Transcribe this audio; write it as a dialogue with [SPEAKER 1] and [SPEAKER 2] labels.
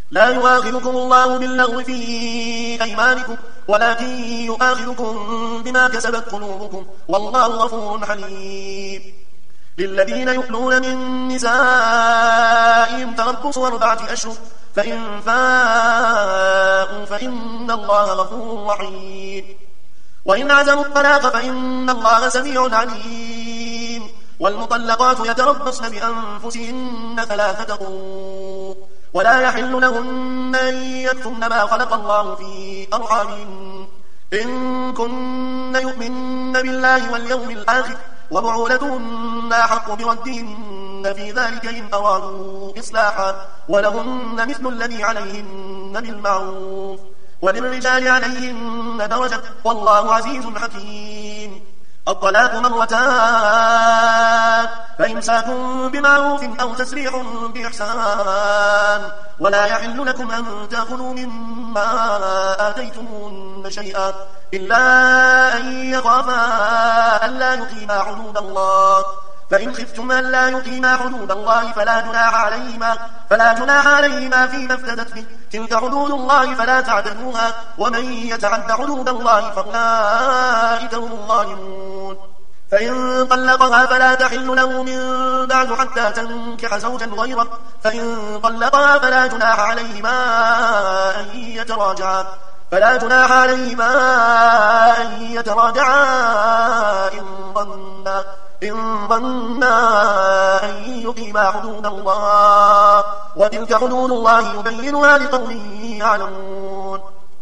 [SPEAKER 1] لا يؤاخذكم الله باللغو في أيمانكم ولكن يؤاخذكم بما كسبت قلوبكم والله غفور حليم. للذين يؤلون من نسائهم تربص 4 أشهر فإن فاءوا فإن الله غفور رحيم. وإن عزموا الطلاق فإن الله سميع عليم. والمطلقات يتربصن بأنفسهن 3 قروء ولا يحل لهن أن يكتمن ما خلق الله في أرحامهن إن كن يؤمن بالله واليوم الآخر وبعولتهن أحق بردهن في ذلك إن أرادوا إصلاحا ولهن مثل الذي عليهن بالمعروف وللرجال عليهن درجة والله عزيز حكيم. الطلاق 2 مرتان فإمساك بمعروف أو تسريح بإحسان ولا يحل لكم أن تأخذوا مما آتيتموهن شيئا إلا أن يخافا ألا يقيما حدود الله فإن خفتم ألا يقيما حدود الله فلا جناح عليهما فيما افتدت به تلك حدود الله فلا تعتدوها ومن يتعد حدود الله فأولئك هم الظالمون. فإن طلقها فلا تحل له من بعد حتى تنكح زوجا غيره فإن طلقها فلا جناح عليهما أن يتراجعا إن ظنا أن يقيما حدود الله وتلك حدود الله يبينها لقوم يعلمون.